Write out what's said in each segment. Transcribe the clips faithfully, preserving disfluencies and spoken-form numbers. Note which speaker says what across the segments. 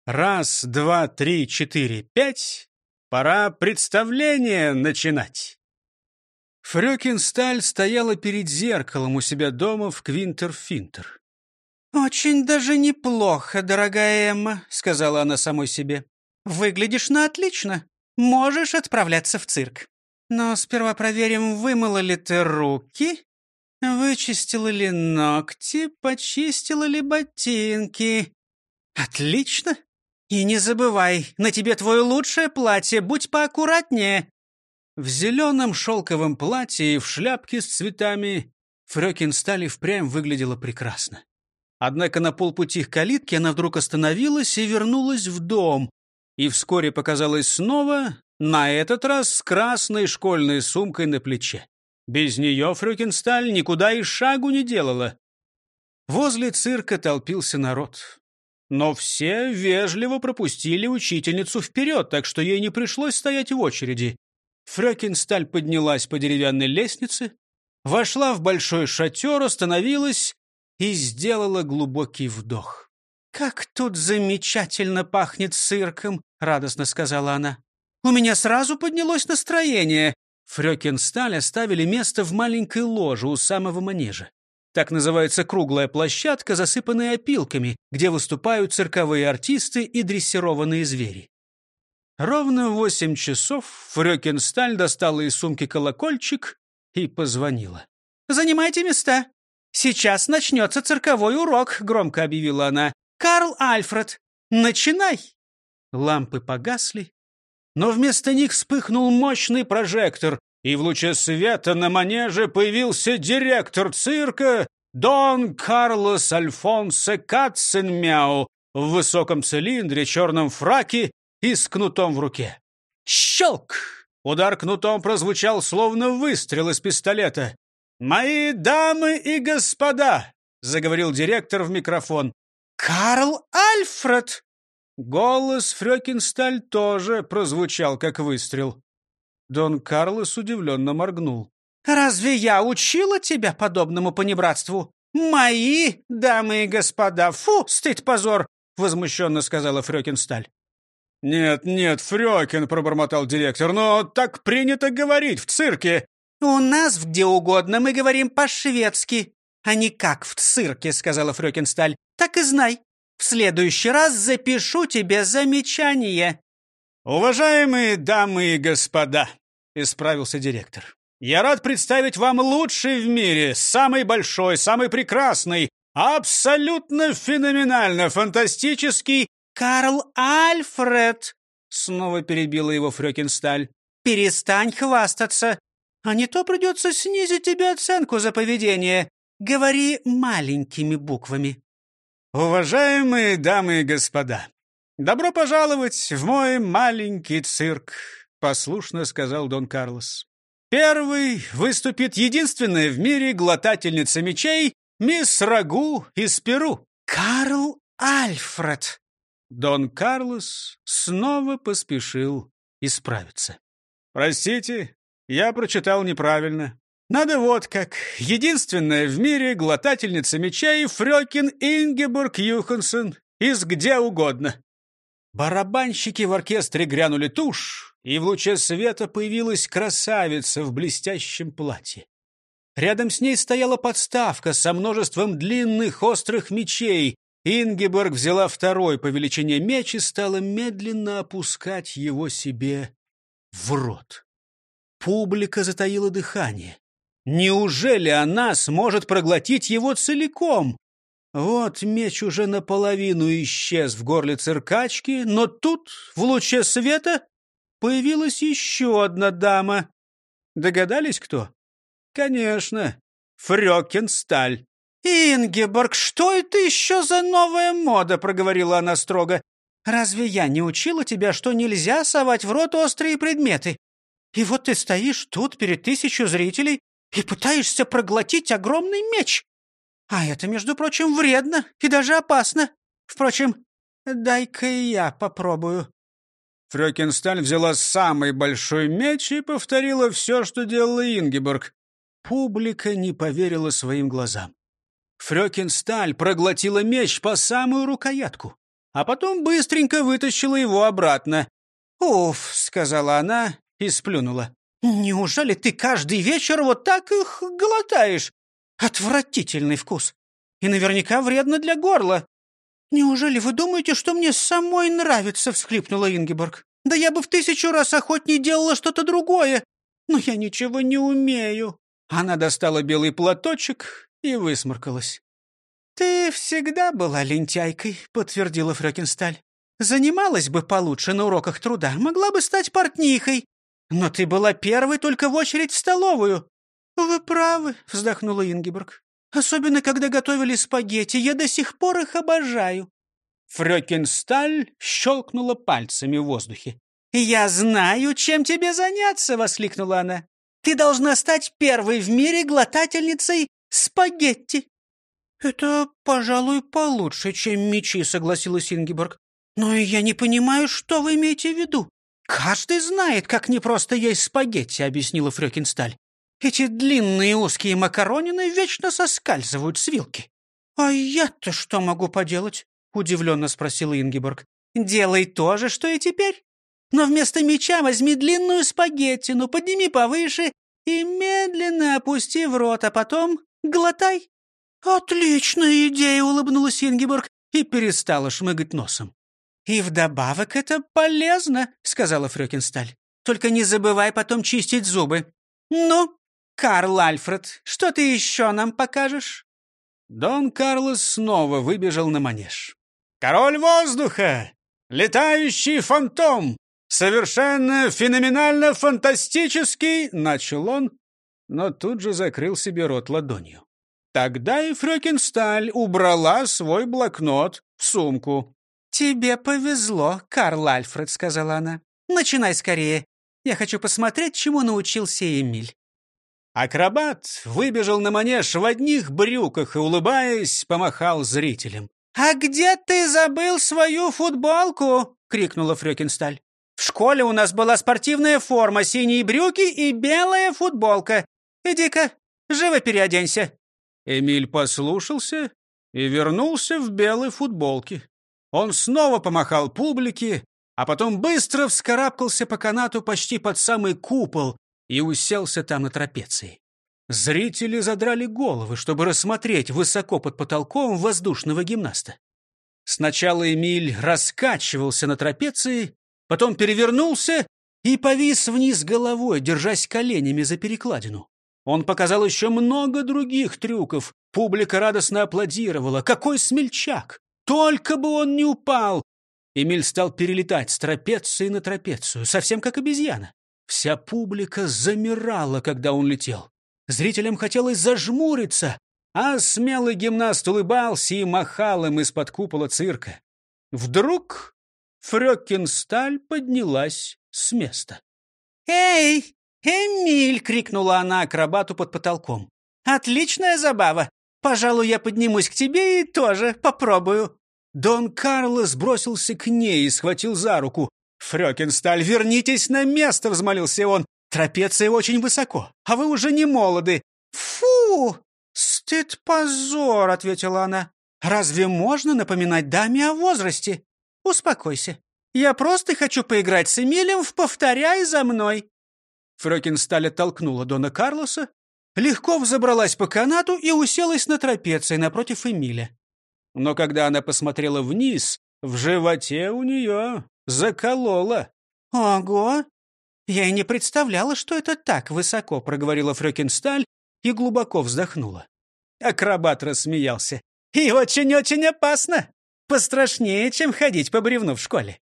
Speaker 1: Раз, два, три, четыре, пять. Пора представление начинать. Фрёкинсталь стояла перед зеркалом у себя дома в Квинтер-Финтер. «Очень даже неплохо, дорогая Эмма», — сказала она самой себе. «Выглядишь на отлично. Можешь отправляться в цирк. Но сперва проверим, вымыла ли ты руки, вычистила ли ногти, почистила ли ботинки. Отлично. И не забывай, на тебе твое лучшее платье, будь поаккуратнее». В зеленом шелковом платье и в шляпке с цветами Фрёкинсталь и впрямь выглядела прекрасно. Однако на полпути к калитке она вдруг остановилась и вернулась в дом, и вскоре показалась снова, на этот раз с красной школьной сумкой на плече. Без нее Фрёкинсталь никуда и шагу не делала. Возле цирка толпился народ. Но все вежливо пропустили учительницу вперед, так что ей не пришлось стоять в очереди. Фрёкинсталь поднялась по деревянной лестнице, вошла в большой шатер, остановилась и сделала глубокий вдох. «Как тут замечательно пахнет цирком!» — радостно сказала она. «У меня сразу поднялось настроение». Фрёкинсталь оставили место в маленькой ложе у самого манежа. Так называется круглая площадка, засыпанная опилками, где выступают цирковые артисты и дрессированные звери. Ровно в восемь часов Фрёкинсталь достала из сумки колокольчик и позвонила. «Занимайте места. Сейчас начнется цирковой урок», — громко объявила она. «Карл Альфред, начинай!» Лампы погасли, но вместо них вспыхнул мощный прожектор, и в луче света на манеже появился директор цирка Дон Карлос Альфонсо Катценмяу в высоком цилиндре, черном фраке и с кнутом в руке. Щелк! Удар кнутом прозвучал, словно выстрел из пистолета. «Мои дамы и господа!» — заговорил директор в микрофон. «Карл Альфред!» Голос Фрёкинсталь тоже прозвучал, как выстрел. Дон Карлос удивленно моргнул. «Разве я учила тебя подобному понебратству? Мои дамы и господа! Фу, стыд, позор!» — возмущенно сказала Фрёкинсталь. «Нет, нет, Фрёкин», — пробормотал директор, — «но так принято говорить в цирке». «У нас где угодно мы говорим по-шведски, а не как в цирке», — сказала Фрёкинсталь. «Так и знай, в следующий раз запишу тебе замечание». «Уважаемые дамы и господа», — исправился директор, — «я рад представить вам лучший в мире, самый большой, самый прекрасный, абсолютно феноменально фантастический Карл Альфред», — снова перебила его Фрёкинсталь. «Перестань хвастаться, а не то придется снизить тебе оценку за поведение. Говори маленькими буквами». «Уважаемые дамы и господа, добро пожаловать в мой маленький цирк», — послушно сказал Дон Карлос. «Первый выступит единственная в мире глотательница мечей мисс Рагу из Перу». «Карл Альфред!» Дон Карлос снова поспешил исправиться. «Простите, я прочитал неправильно. Надо вот как. Единственная в мире глотательница мечей Фрёкин Ингеборг Юхансон из где угодно». Барабанщики в оркестре грянули тушь, и в луче света появилась красавица в блестящем платье. Рядом с ней стояла подставка со множеством длинных острых мечей. Ингеборг взяла второй по величине меч и стала медленно опускать его себе в рот. Публика затаила дыхание. Неужели она сможет проглотить его целиком? Вот меч уже наполовину исчез в горле циркачки, но тут, в луче света, появилась еще одна дама. Догадались, кто? Конечно, Фрёкинсталь. «Ингеборг, что это еще за новая мода?» — проговорила она строго. «Разве я не учила тебя, что нельзя совать в рот острые предметы? И вот ты стоишь тут перед тысячу зрителей и пытаешься проглотить огромный меч. А это, между прочим, вредно и даже опасно. Впрочем, дай-ка и я попробую». Фрёкинсталь взяла самый большой меч и повторила все, что делала Ингеборг. Публика не поверила своим глазам. Фрёкинсталь проглотила меч по самую рукоятку. а потом быстренько вытащила его обратно. «Уф», — сказала она и сплюнула. «Неужели ты каждый вечер вот так их глотаешь? Отвратительный вкус. И наверняка вредно для горла». «Неужели вы думаете, что мне самой нравится?» — всхлипнула Ингеборг. «Да я бы в тысячу раз охотнее делала что-то другое. Но я ничего не умею». Она достала белый платочек и высморкалась. «Ты всегда была лентяйкой», — подтвердила Фрёкинсталь. «Занималась бы получше на уроках труда, могла бы стать портнихой. Но ты была первой только в очередь в столовую». «Вы правы», — вздохнула Ингеборг. «Особенно, когда готовили спагетти. Я до сих пор их обожаю». Фрёкинсталь щелкнула пальцами в воздухе. «Я знаю, чем тебе заняться!» — воскликнула она. «Ты должна стать первой в мире глотательницей спагетти». «Это, пожалуй, получше, чем мечи», — согласилась Ингеборг. «Но я не понимаю, что вы имеете в виду». «Каждый знает, как непросто есть спагетти», — объяснила Фрёкинсталь. «Эти длинные узкие макаронины вечно соскальзывают с вилки». «А я-то что могу поделать?» — удивленно спросила Ингеборг. «Делай то же, что и теперь. Но вместо меча возьми длинную спагеттину, подними повыше и медленно опусти в рот, а потом глотай». «Отличная идея!» — улыбнулась Ингеборг и перестала шмыгать носом. «И вдобавок это полезно», — сказала Фрёкинсталь. «Только не забывай потом чистить зубы. Ну, Карл Альфред, что ты еще нам покажешь?» Дон Карлос снова выбежал на манеж. «Король воздуха! Летающий фантом! Совершенно феноменально фантастический!» — начал он, но тут же закрыл себе рот ладонью. Тогда и Фрёкинсталь убрала свой блокнот в сумку. «Тебе повезло, Карл Альфред», — сказала она. «Начинай скорее. Я хочу посмотреть, чему научился Эмиль». Акробат выбежал на манеж в одних брюках и, улыбаясь, помахал зрителям. «А где ты забыл свою футболку?» — крикнула Фрёкинсталь. «В школе у нас была спортивная форма, синие брюки и белая футболка. Иди-ка, живо переоденься». Эмиль послушался и вернулся в белой футболке. Он снова помахал публике, а потом быстро вскарабкался по канату почти под самый купол и уселся там на трапеции. Зрители задрали головы, чтобы рассмотреть высоко под потолком воздушного гимнаста. Сначала Эмиль раскачивался на трапеции, потом перевернулся и повис вниз головой, держась коленями за перекладину. Он показал еще много других трюков. Публика радостно аплодировала. Какой смельчак! Только бы он не упал! Эмиль стал перелетать с трапеции на трапецию, совсем как обезьяна. Вся публика замирала, когда он летел. Зрителям хотелось зажмуриться, а смелый гимнаст улыбался и махал им из-под купола цирка. Вдруг Фрёкинсталь поднялась с места. «Эй, Эмиль!» — крикнула она акробату под потолком. «Отличная забава! Пожалуй, я поднимусь к тебе и тоже попробую». Дон Карлос бросился к ней и схватил за руку. «Фрёкинсталь, вернитесь на место!» — взмолился он. «Трапеция очень высоко, а вы уже не молоды». «Фу! Стыд, позор!» — ответила она. «Разве можно напоминать даме о возрасте? Успокойся. Я просто хочу поиграть с Эмилем в «Повторяй за мной». Фрёкинсталь оттолкнула Дона Карлоса, легко взобралась по канату и уселась на трапеции напротив Эмиля. Но когда она посмотрела вниз, в животе у нее закололо. «Ого! Я и не представляла, что это так высоко», — проговорила Фрёкинсталь и глубоко вздохнула. Акробат рассмеялся. «И очень-очень опасно! Пострашнее, чем ходить по бревну в школе».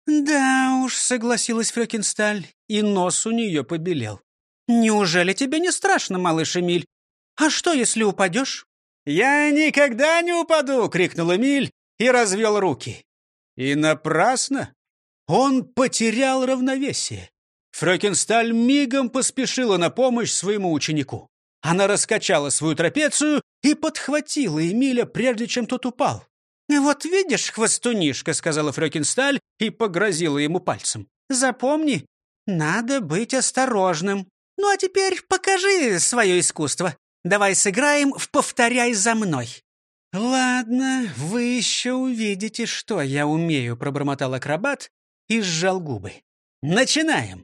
Speaker 1: «Да уж», — согласилась Фрёкинсталь, и нос у нее побелел. «Неужели тебе не страшно, малыш Эмиль? А что, если упадешь?» «Я никогда не упаду!» — крикнул Эмиль и развел руки. И напрасно. Он потерял равновесие. Фрёкинсталь мигом поспешила на помощь своему ученику. Она раскачала свою трапецию и подхватила Эмиля, прежде чем тот упал. «Вот видишь, хвостунишка», — сказала Фрёкинсталь и погрозила ему пальцем. «Запомни, надо быть осторожным. Ну а теперь покажи свое искусство. Давай сыграем в «Повторяй за мной». «Ладно, вы еще увидите, что я умею», — пробормотал акробат и сжал губы. «Начинаем!»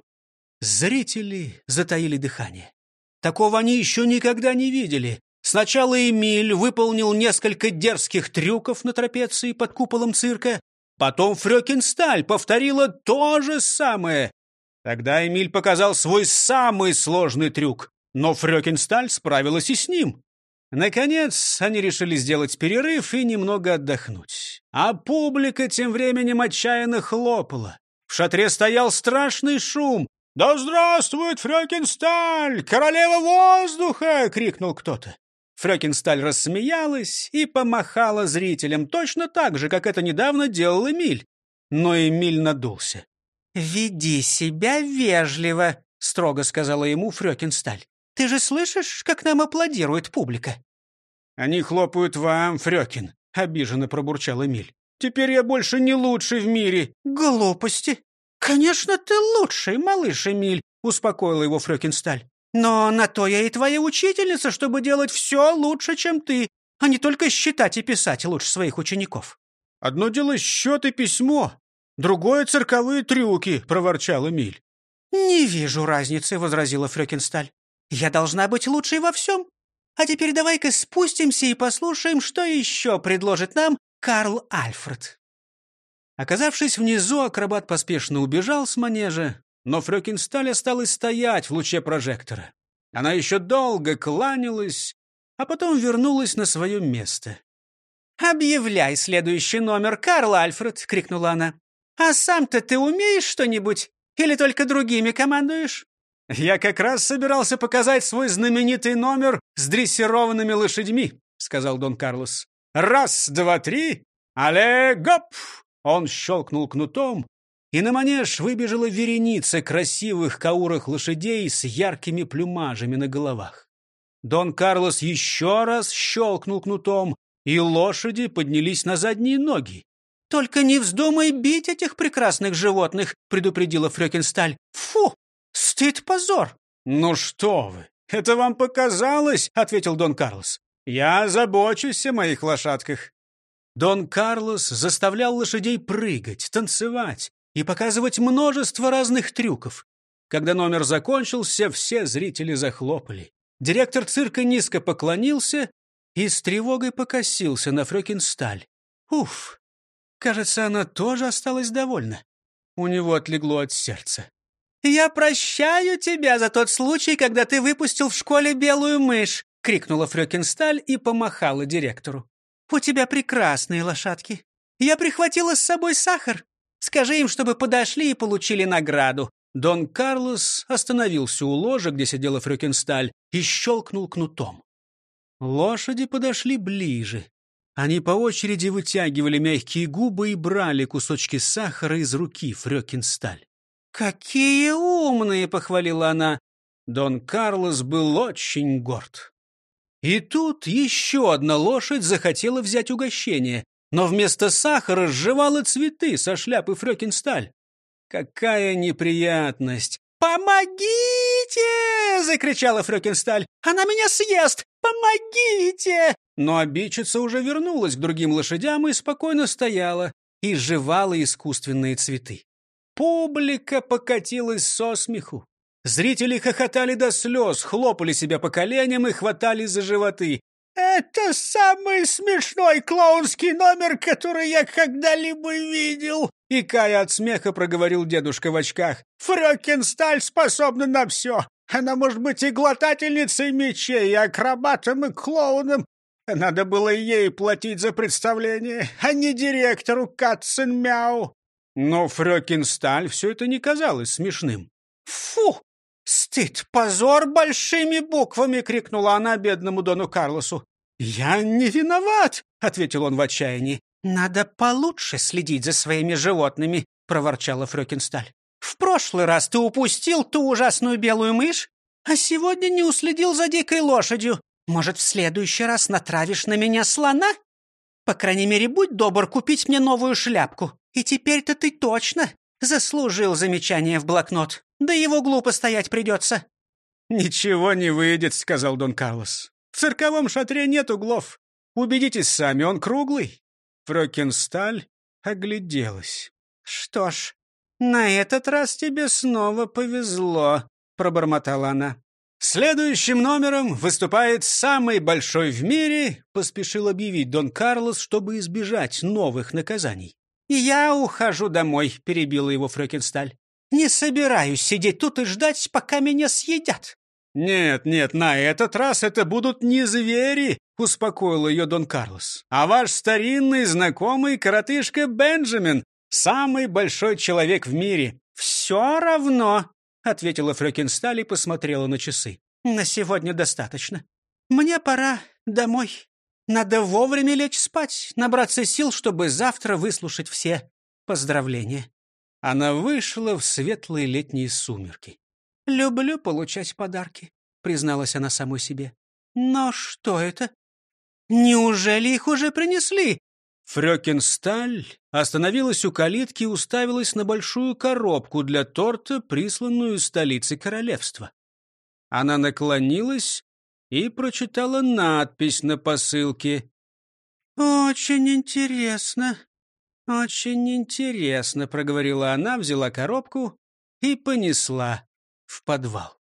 Speaker 1: Зрители затаили дыхание. Такого они еще никогда не видели. Сначала Эмиль выполнил несколько дерзких трюков на трапеции под куполом цирка. Потом Фрёкинсталь повторила то же самое. Тогда Эмиль показал свой самый сложный трюк, но Фрёкинсталь справилась и с ним. Наконец, они решили сделать перерыв и немного отдохнуть. А публика тем временем отчаянно хлопала. В шатре стоял страшный шум. «Да здравствует Фрёкинсталь! Королева воздуха!» — крикнул кто-то. Фрёкинсталь рассмеялась и помахала зрителям точно так же, как это недавно делал Эмиль. Но Эмиль надулся. «Веди себя вежливо», — строго сказала ему Фрёкинсталь. «Ты же слышишь, как нам аплодирует публика?» «Они хлопают вам, Фрёкин», — обиженно пробурчал Эмиль. «Теперь я больше не лучший в мире». «Глупости! Конечно, ты лучший, малыш Эмиль», — успокоила его Фрёкинсталь. «Но на то я и твоя учительница, чтобы делать все лучше, чем ты, а не только считать и писать лучше своих учеников». «Одно дело счет и письмо, другое — цирковые трюки», — проворчал Эмиль. «Не вижу разницы», — возразила Фрёкинсталь. «Я должна быть лучшей во всем. А теперь давай-ка спустимся и послушаем, что еще предложит нам Карл Альфред». Оказавшись внизу, акробат поспешно убежал с манежа, но Фрёкинсталь осталась стоять в луче прожектора. Она еще долго кланялась, а потом вернулась на свое место. «Объявляй следующий номер, Карл Альфред!» — крикнула она. «А сам-то ты умеешь что-нибудь? Или только другими командуешь?» «Я как раз собирался показать свой знаменитый номер с дрессированными лошадьми», — сказал Дон Карлос. «Раз, два, три! Але, гоп!» Он щелкнул кнутом, и на манеж выбежала вереница красивых каурых лошадей с яркими плюмажами на головах. Дон Карлос еще раз щелкнул кнутом, и лошади поднялись на задние ноги. «Только не вздумай бить этих прекрасных животных», — предупредила Фрёкинсталь. «Фу! Стыд, позор!» «Ну что вы, это вам показалось», — ответил Дон Карлос. «Я забочусь о моих лошадках». Дон Карлос заставлял лошадей прыгать, танцевать и показывать множество разных трюков. Когда номер закончился, все зрители захлопали. Директор цирка низко поклонился и с тревогой покосился на Фрёкинсталь. Уф! Кажется, она тоже осталась довольна. У него отлегло от сердца. «Я прощаю тебя за тот случай, когда ты выпустил в школе белую мышь!» — крикнула Фрёкинсталь и помахала директору. «У тебя прекрасные лошадки. Я прихватила с собой сахар. Скажи им, чтобы подошли и получили награду». Дон Карлос остановился у ложа, где сидела Фрёкинсталь, и щелкнул кнутом. Лошади подошли ближе. Они по очереди вытягивали мягкие губы и брали кусочки сахара из руки Фрёкинсталь. «Какие умные!» — похвалила она. Дон Карлос был очень горд. И тут еще одна лошадь захотела взять угощение, но вместо сахара сживала цветы со шляпы Фрёкинсталь. Какая неприятность! «Помогите!» — закричала Фрёкинсталь. «Она меня съест! Помогите!» Но обидчица уже вернулась к другим лошадям и спокойно стояла и жевала искусственные цветы. Публика покатилась со смеху. Зрители хохотали до слез, хлопали себя по коленям и хватали за животы. «Это самый смешной клоунский номер, который я когда-либо видел!» Икая от смеха, проговорил дедушка в очках. «Фрёкинсталь способна на все. Она может быть и глотательницей мечей, и акробатом, и клоуном. Надо было ей платить за представление, а не директору Катценмяу». Но Фрёкинсталь все это не казалось смешным. «Фу! Стыд, позор большими буквами!» — крикнула она бедному Дону Карлосу. «Я не виноват!» — ответил он в отчаянии. «Надо получше следить за своими животными», — проворчала Фрёкинсталь. «В прошлый раз ты упустил ту ужасную белую мышь, а сегодня не уследил за дикой лошадью. Может, в следующий раз натравишь на меня слона? По крайней мере, будь добр купить мне новую шляпку. И теперь-то ты точно заслужил замечание в блокнот. Да его глупо стоять придется». «Ничего не выйдет», — сказал Дон Карлос. «В цирковом шатре нет углов. Убедитесь сами, он круглый». Фрёкинсталь огляделась. «Что ж, на этот раз тебе снова повезло», — пробормотала она. «Следующим номером выступает самый большой в мире», — поспешил объявить Дон Карлос, чтобы избежать новых наказаний. «Я ухожу домой», — перебила его Фрёкинсталь. «Не собираюсь сидеть тут и ждать, пока меня съедят». «Нет, нет, на этот раз это будут не звери», — успокоил ее Дон Карлос, «а ваш старинный знакомый коротышка Бенджамин, самый большой человек в мире». «Все равно», — ответила Фрёкинсталь и посмотрела на часы. «На сегодня достаточно. Мне пора домой. Надо вовремя лечь спать, набраться сил, чтобы завтра выслушать все поздравления». Она вышла в светлые летние сумерки. «Люблю получать подарки», — призналась она самой себе. «Но что это? Неужели их уже принесли?» Фрёкинсталь остановилась у калитки и уставилась на большую коробку для торта, присланную из столицы королевства. Она наклонилась и прочитала надпись на посылке. «Очень интересно, очень интересно», — проговорила она, взяла коробку и понесла в подвал.